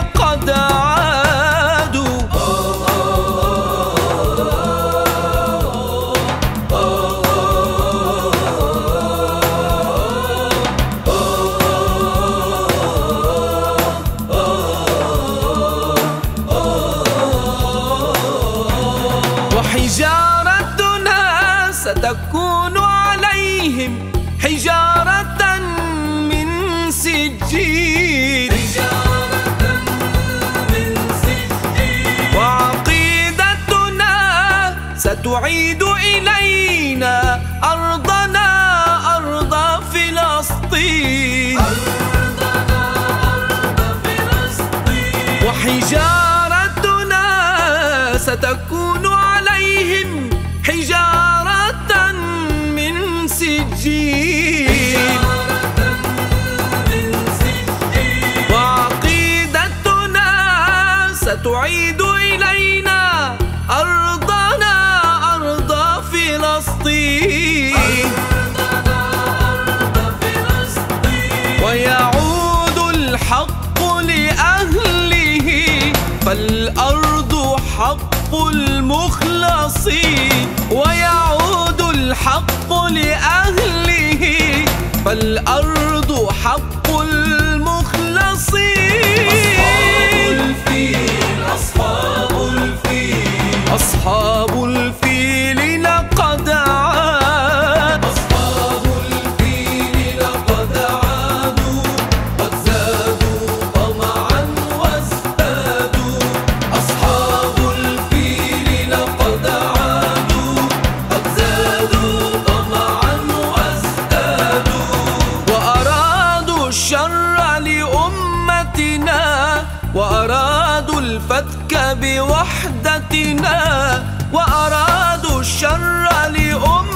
قد عادوا. وحجارتنا ستكون عليهم حجارة من سجيل، وعقيدتنا ستعيد إلينا أرضنا أرض فلسطين. وحجارتنا ستكون عليهم حجارة من سجيل، وعقيدتنا ستعيد إلينا أرضنا أرض فلسطين. ويعود الحق لأهله فالأرض حق المخلصين. ويعود الحق لأهله فالأرض حق المخلصين. أصحاب الفيل أصحاب الفيل لقد عادوا. أصحاب الفيل لقد عادوا، قد زادوا طمعا وازدادوا. أصحاب الفيل لقد عادوا، قد زادوا طمعا وازدادوا. وأرادوا الشر لأمتنا، وأرادوا الفتك بوحدتنا، وأرادوا الشر لأمتنا